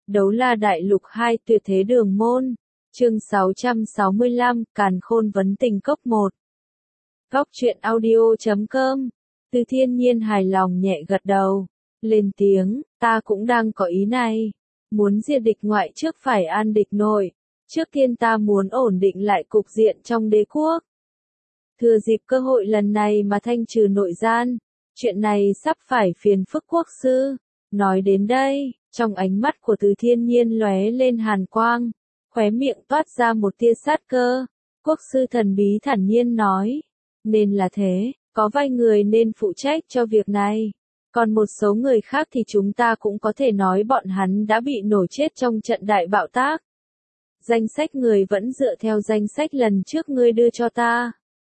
Đấu La Đại Lục 2 Tuyệt Thế Đường Môn. Chương 665, Càn Khôn Vấn Tình Cốc 1. Góc truyện audio.com. Từ Thiên Nhiên hài lòng nhẹ gật đầu, lên tiếng, ta cũng đang có ý này. Muốn diệt địch ngoại trước phải an địch nội. Trước tiên ta muốn ổn định lại cục diện trong đế quốc. Thừa dịp cơ hội lần này mà thanh trừ nội gian. Chuyện này sắp phải phiền phức quốc sư. Nói đến đây, trong ánh mắt của Từ Thiên Nhiên lóe lên hàn quang, khóe miệng toát ra một tia sát cơ. Quốc sư thần bí thản nhiên nói, nên là thế, có vài người nên phụ trách cho việc này. Còn một số người khác thì chúng ta cũng có thể nói bọn hắn đã bị nổ chết trong trận đại bạo tác. Danh sách người vẫn dựa theo danh sách lần trước ngươi đưa cho ta.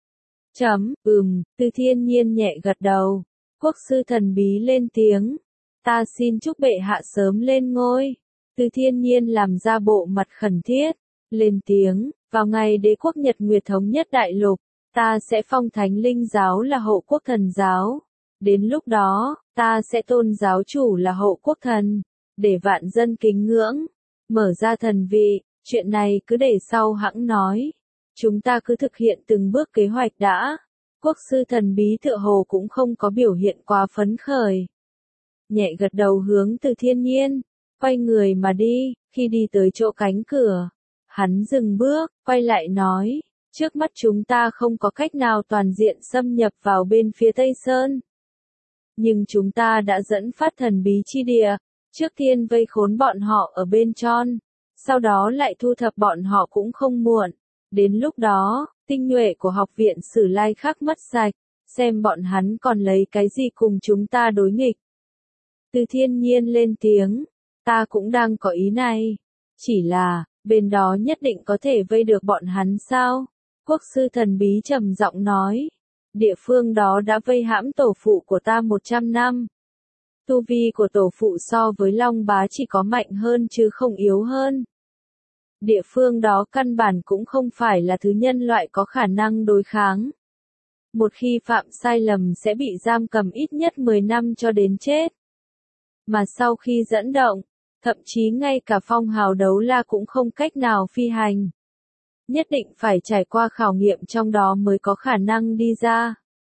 Từ Thiên Nhiên nhẹ gật đầu. Quốc sư thần bí lên tiếng. Ta xin chúc bệ hạ sớm lên ngôi. Từ Thiên Nhiên làm ra bộ mặt khẩn thiết. Lên tiếng, vào ngày đế quốc Nhật Nguyệt thống nhất đại lục, ta sẽ phong Thánh Linh giáo là hộ quốc thần giáo. Đến lúc đó, ta sẽ tôn giáo chủ là hộ quốc thần, để vạn dân kính ngưỡng. Mở ra thần vị, chuyện này cứ để sau hẵng nói. Chúng ta cứ thực hiện từng bước kế hoạch đã. Quốc sư thần bí tựa hồ cũng không có biểu hiện quá phấn khởi. Nhẹ gật đầu hướng Từ Thiên Nhiên, quay người mà đi. Khi đi tới chỗ cánh cửa, hắn dừng bước, quay lại nói, trước mắt chúng ta không có cách nào toàn diện xâm nhập vào bên phía Tây Sơn. Nhưng chúng ta đã dẫn phát thần bí chi địa, trước tiên vây khốn bọn họ ở bên trong, sau đó lại thu thập bọn họ cũng không muộn. Đến lúc đó, tinh nhuệ của học viện Sử Lai Khắc mất sạch, xem bọn hắn còn lấy cái gì cùng chúng ta đối nghịch. Từ Thiên Nhiên lên tiếng, ta cũng đang có ý này. Chỉ là, bên đó nhất định có thể vây được bọn hắn sao? Quốc sư thần bí trầm giọng nói, địa phương đó đã vây hãm tổ phụ của ta 100 năm. Tu vi của tổ phụ so với Long Bá chỉ có mạnh hơn chứ không yếu hơn. Địa phương đó căn bản cũng không phải là thứ nhân loại có khả năng đối kháng. Một khi phạm sai lầm sẽ bị giam cầm ít nhất 10 năm cho đến chết. Mà sau khi dẫn động, thậm chí ngay cả phong hào đấu la cũng không cách nào phi hành. Nhất định phải trải qua khảo nghiệm trong đó mới có khả năng đi ra.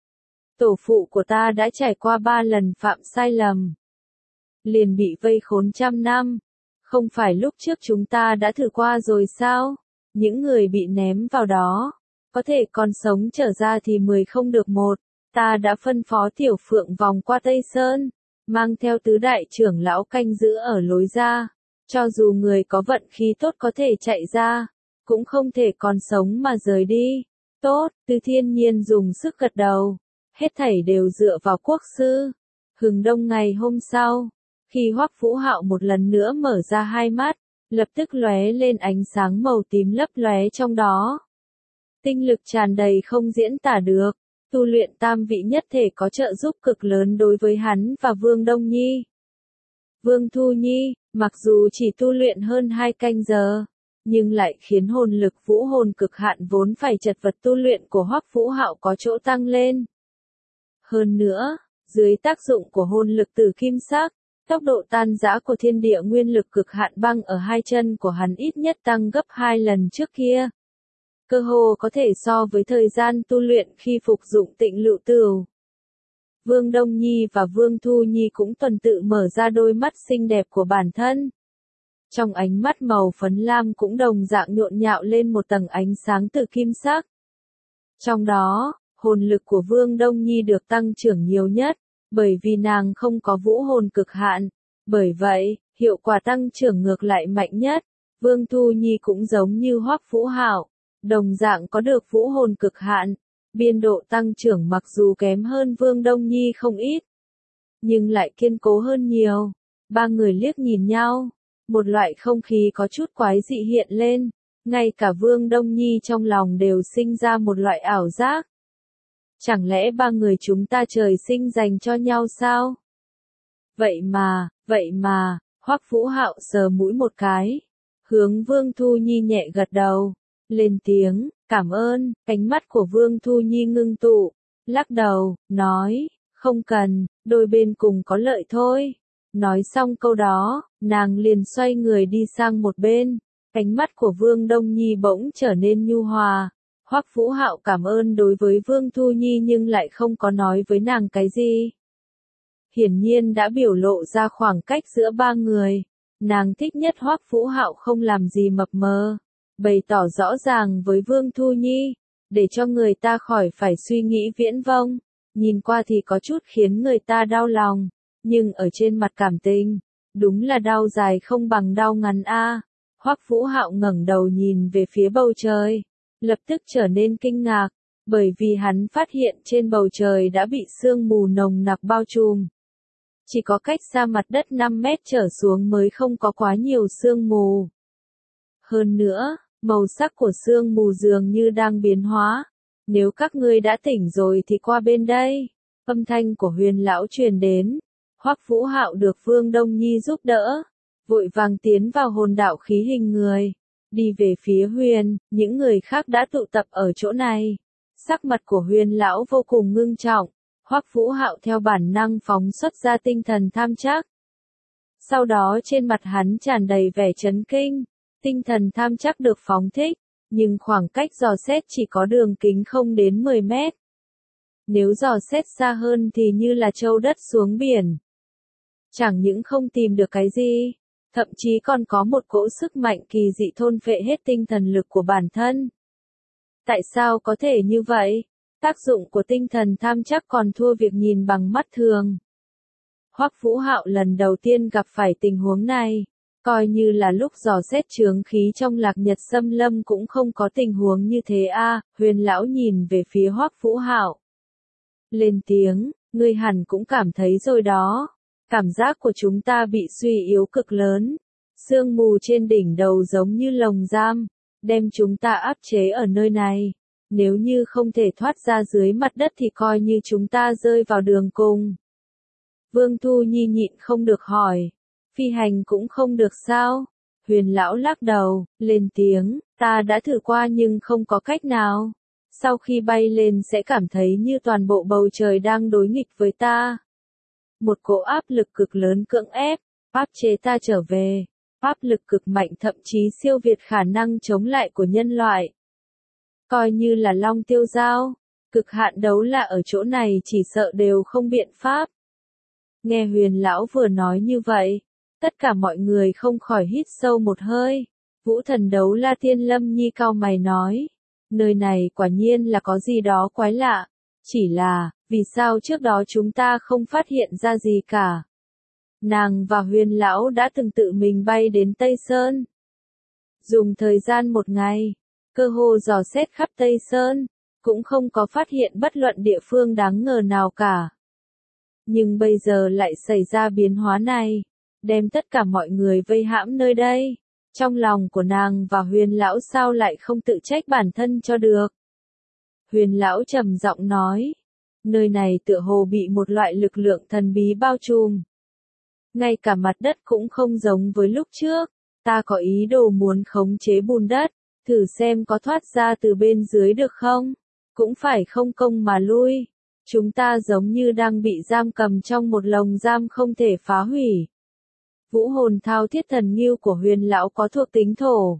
Tổ phụ của ta đã trải qua 3 lần phạm sai lầm, liền bị vây khốn 100 năm. Không phải lúc trước chúng ta đã thử qua rồi sao? Những người bị ném vào đó, có thể còn sống trở ra thì 10 không được 1. Ta đã phân phó Tiểu Phượng vòng qua Tây Sơn, mang theo tứ đại trưởng lão canh giữ ở lối ra. Cho dù người có vận khí tốt có thể chạy ra, cũng không thể còn sống mà rời đi. Tốt, Từ Thiên Nhiên dùng sức gật đầu. Hết thảy đều dựa vào quốc sư. Hừng đông ngày hôm sau, khi Hoắc Vũ Hạo một lần nữa mở ra hai mắt, lập tức lóe lên ánh sáng màu tím lấp lóe trong đó. Tinh lực tràn đầy không diễn tả được. Tu luyện tam vị nhất thể có trợ giúp cực lớn đối với hắn và Vương Đông Nhi. Vương Thu Nhi, mặc dù chỉ tu luyện hơn 2 canh giờ, nhưng lại khiến hồn lực vũ hồn cực hạn vốn phải chật vật tu luyện của Hoắc Vũ Hạo có chỗ tăng lên. Hơn nữa, dưới tác dụng của hồn lực tử kim sắc, tốc độ tan rã của thiên địa nguyên lực cực hạn băng ở hai chân của hắn ít nhất tăng gấp 2 lần trước kia. Cơ hồ có thể so với thời gian tu luyện khi phục dụng Tịnh Lựu Tửu. Vương Đông Nhi và Vương Thu Nhi cũng tuần tự mở ra đôi mắt xinh đẹp của bản thân. Trong ánh mắt màu phấn lam cũng đồng dạng nhộn nhạo lên một tầng ánh sáng từ kim sắc. Trong đó, hồn lực của Vương Đông Nhi được tăng trưởng nhiều nhất, bởi vì nàng không có vũ hồn cực hạn. Bởi vậy, hiệu quả tăng trưởng ngược lại mạnh nhất. Vương Thu Nhi cũng giống như Hoắc Vũ Hạo, đồng dạng có được vũ hồn cực hạn. Biên độ tăng trưởng mặc dù kém hơn Vương Đông Nhi không ít, nhưng lại kiên cố hơn nhiều. Ba người liếc nhìn nhau, một loại không khí có chút quái dị hiện lên, ngay cả Vương Đông Nhi trong lòng đều sinh ra một loại ảo giác. Chẳng lẽ ba người chúng ta trời sinh dành cho nhau sao? Vậy mà, Hoắc Vũ Hạo sờ mũi một cái, hướng Vương Thu Nhi nhẹ gật đầu, lên tiếng, cảm ơn. Cánh mắt của Vương Thu Nhi ngưng tụ, lắc đầu, nói, không cần, đôi bên cùng có lợi thôi. Nói xong câu đó, nàng liền xoay người đi sang một bên. Ánh mắt của Vương Đông Nhi bỗng trở nên nhu hòa. Hoắc Vũ Hạo cảm ơn đối với Vương Thu Nhi nhưng lại không có nói với nàng cái gì. Hiển nhiên đã biểu lộ ra khoảng cách giữa ba người. Nàng thích nhất Hoắc Vũ Hạo không làm gì mập mờ, bày tỏ rõ ràng với Vương Thu Nhi, để cho người ta khỏi phải suy nghĩ viễn vông. Nhìn qua thì có chút khiến người ta đau lòng, nhưng ở trên mặt cảm tình, đúng là đau dài không bằng đau ngắn a. Hoắc Vũ Hạo ngẩng đầu nhìn về phía bầu trời, lập tức trở nên kinh ngạc, bởi vì hắn phát hiện trên bầu trời đã bị sương mù nồng nặc bao trùm. Chỉ có cách xa mặt đất 5 mét trở xuống mới không có quá nhiều sương mù. Hơn nữa, màu sắc của sương mù dường như đang biến hóa. Nếu các ngươi đã tỉnh rồi thì qua bên đây. Âm thanh của Huyền lão truyền đến. Hoắc Vũ Hạo được Vương Đông Nhi giúp đỡ, vội vàng tiến vào hồn đạo khí hình người, đi về phía Huyền. Những người khác đã tụ tập ở chỗ này. Sắc mặt của Huyền lão vô cùng ngưng trọng. Hoắc Vũ Hạo theo bản năng phóng xuất ra tinh thần tham trắc. Sau đó trên mặt hắn tràn đầy vẻ chấn kinh. Tinh thần tham trắc được phóng thích, nhưng khoảng cách dò xét chỉ có đường kính không đến 10 mét. Nếu dò xét xa hơn thì như là trâu đất xuống biển. Chẳng những không tìm được cái gì, thậm chí còn có một cỗ sức mạnh kỳ dị thôn phệ hết tinh thần lực của bản thân. Tại sao có thể như vậy? Tác dụng của tinh thần tham trắc còn thua việc nhìn bằng mắt thường. Hoắc Vũ Hạo lần đầu tiên gặp phải tình huống này, coi như là lúc dò xét chướng khí trong Lạc Nhật Xâm Lâm cũng không có tình huống như thế a. Huyền lão nhìn về phía Hoắc Vũ Hạo, lên tiếng, ngươi hẳn cũng cảm thấy rồi đó, cảm giác của chúng ta bị suy yếu cực lớn, sương mù trên đỉnh đầu giống như lồng giam, đem chúng ta áp chế ở nơi này. Nếu như không thể thoát ra dưới mặt đất thì coi như chúng ta rơi vào đường cùng. Vương Thu Nhi nhịn không được hỏi, phi hành cũng không được sao? Huyền lão lắc đầu, lên tiếng, ta đã thử qua nhưng không có cách nào. Sau khi bay lên sẽ cảm thấy như toàn bộ bầu trời đang đối nghịch với ta. Một cỗ áp lực cực lớn cưỡng ép, áp chế ta trở về. Áp lực cực mạnh thậm chí siêu việt khả năng chống lại của nhân loại. Coi như là Long Tiêu Giao, cực hạn đấu là ở chỗ này chỉ sợ đều không biện pháp. Nghe Huyền lão vừa nói như vậy, tất cả mọi người không khỏi hít sâu một hơi. Vũ Thần Đấu La Tiên Lâm Nhi cau mày nói, nơi này quả nhiên là có gì đó quái lạ, chỉ là, vì sao trước đó chúng ta không phát hiện ra gì cả. Nàng và Huyền lão đã từng tự mình bay đến Tây Sơn. Dùng thời gian một ngày, cơ hồ dò xét khắp Tây Sơn, cũng không có phát hiện bất luận địa phương đáng ngờ nào cả. Nhưng bây giờ lại xảy ra biến hóa này, đem tất cả mọi người vây hãm nơi đây. Trong lòng của nàng và Huyền lão sao lại không tự trách bản thân cho được. Huyền lão trầm giọng nói, nơi này tựa hồ bị một loại lực lượng thần bí bao trùm. Ngay cả mặt đất cũng không giống với lúc trước, ta có ý đồ muốn khống chế bùn đất, thử xem có thoát ra từ bên dưới được không, cũng phải không công mà lui. Chúng ta giống như đang bị giam cầm trong một lồng giam không thể phá hủy. Vũ hồn thao thiết thần ngưu của Huyền lão có thuộc tính thổ,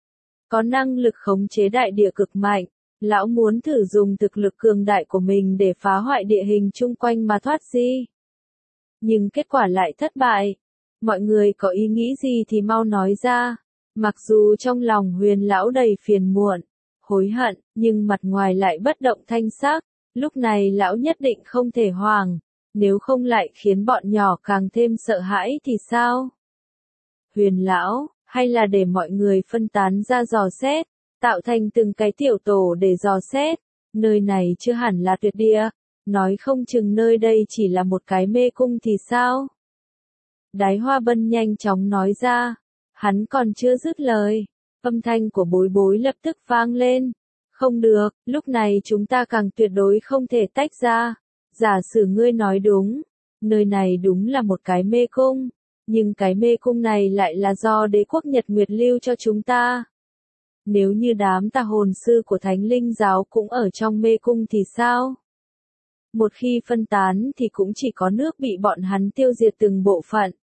có năng lực khống chế đại địa cực mạnh. Lão muốn thử dùng thực lực cường đại của mình để phá hoại địa hình chung quanh mà thoát đi. Nhưng kết quả lại thất bại. Mọi người có ý nghĩ gì thì mau nói ra. Mặc dù trong lòng Huyền lão đầy phiền muộn, hối hận, nhưng mặt ngoài lại bất động thanh sắc. Lúc này lão nhất định không thể hoảng, nếu không lại khiến bọn nhỏ càng thêm sợ hãi thì sao? Huyền lão, hay là để mọi người phân tán ra dò xét, tạo thành từng cái tiểu tổ để dò xét, nơi này chưa hẳn là tuyệt địa, nói không chừng nơi đây chỉ là một cái mê cung thì sao? Đái Hoa Bân nhanh chóng nói ra, hắn còn chưa dứt lời, âm thanh của Bối Bối lập tức vang lên. Không được, lúc này chúng ta càng tuyệt đối không thể tách ra. Giả sử ngươi nói đúng, nơi này đúng là một cái mê cung, nhưng cái mê cung này lại là do đế quốc Nhật Nguyệt lưu cho chúng ta. Nếu như đám tà hồn sư của Thánh Linh giáo cũng ở trong mê cung thì sao? Một khi phân tán thì cũng chỉ có nước bị bọn hắn tiêu diệt từng bộ phận,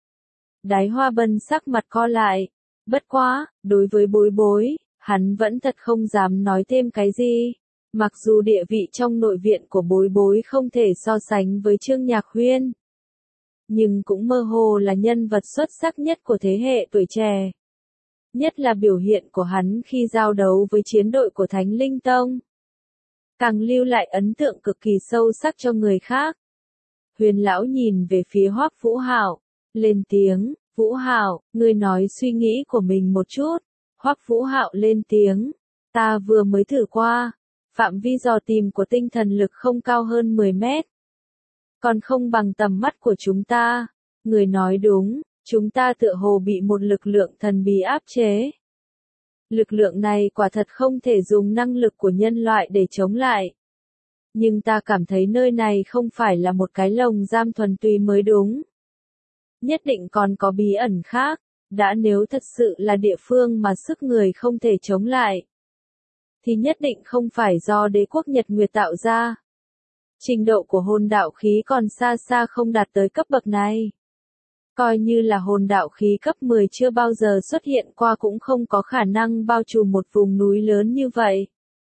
Đái Hoa Bân sắc mặt co lại. Bất quá, đối với Bối Bối, hắn vẫn thật không dám nói thêm cái gì. Mặc dù địa vị trong nội viện của Bối Bối không thể so sánh với Trương Nhạc Huyên, nhưng cũng mơ hồ là nhân vật xuất sắc nhất của thế hệ tuổi trẻ. Nhất là biểu hiện của hắn khi giao đấu với chiến đội của Thánh Linh Tông, càng lưu lại ấn tượng cực kỳ sâu sắc cho người khác. Huyền lão nhìn về phía Hoắc Vũ Hạo, lên tiếng, Vũ Hạo, ngươi nói suy nghĩ của mình một chút. Hoắc Vũ Hạo lên tiếng, ta vừa mới thử qua, phạm vi dò tìm của tinh thần lực không cao hơn 10 mét. Còn không bằng tầm mắt của chúng ta. Người nói đúng, chúng ta tựa hồ bị một lực lượng thần bí áp chế. Lực lượng này quả thật không thể dùng năng lực của nhân loại để chống lại. Nhưng ta cảm thấy nơi này không phải là một cái lồng giam thuần túy mới đúng. Nhất định còn có bí ẩn khác, đã nếu thật sự là địa phương mà sức người không thể chống lại, thì nhất định không phải do đế quốc Nhật Nguyệt tạo ra. Trình độ của hồn đạo khí còn xa xa không đạt tới cấp bậc này. Coi như là hồn đạo khí cấp 10 chưa bao giờ xuất hiện qua cũng không có khả năng bao trùm một vùng núi lớn như vậy.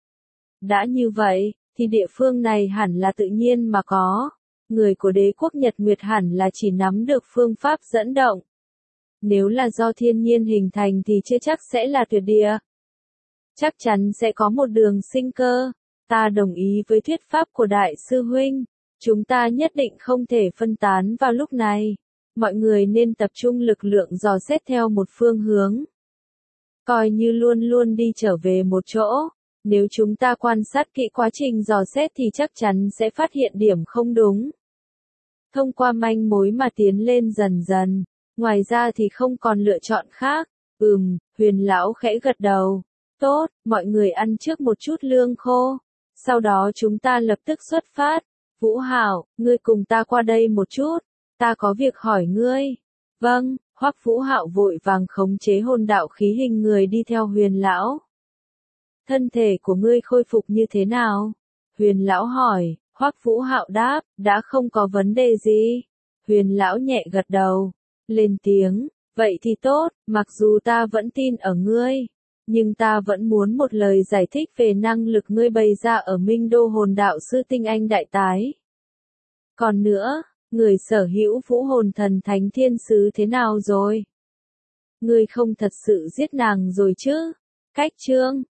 Đã như vậy, thì địa phương này hẳn là tự nhiên mà có. Người của đế quốc Nhật Nguyệt hẳn là chỉ nắm được phương pháp dẫn động. Nếu là do thiên nhiên hình thành thì chưa chắc sẽ là tuyệt địa. Chắc chắn sẽ có một đường sinh cơ. Ta đồng ý với thuyết pháp của đại sư huynh. Chúng ta nhất định không thể phân tán vào lúc này. Mọi người nên tập trung lực lượng dò xét theo một phương hướng. Coi như luôn luôn đi trở về một chỗ. Nếu chúng ta quan sát kỹ quá trình dò xét thì chắc chắn sẽ phát hiện điểm không đúng. Thông qua manh mối mà tiến lên dần dần. Ngoài ra thì không còn lựa chọn khác. Huyền lão khẽ gật đầu. Tốt, mọi người ăn trước một chút lương khô. Sau đó chúng ta lập tức xuất phát. Vũ Hạo, ngươi cùng ta qua đây một chút. Ta có việc hỏi ngươi. Vâng, Hoắc Vũ Hạo vội vàng khống chế hồn đạo khí hình người đi theo Huyền lão. Thân thể của ngươi khôi phục như thế nào? Huyền lão hỏi. Hoắc Vũ Hạo đáp, đã không có vấn đề gì. Huyền lão nhẹ gật đầu, lên tiếng, vậy thì tốt, mặc dù ta vẫn tin ở ngươi, nhưng ta vẫn muốn một lời giải thích về năng lực ngươi bày ra ở Minh Đô hồn đạo sư tinh anh đại tái. Còn nữa, người sở hữu vũ hồn thần thánh thiên sứ thế nào rồi? Ngươi không thật sự giết nàng rồi chứ? Cách Trương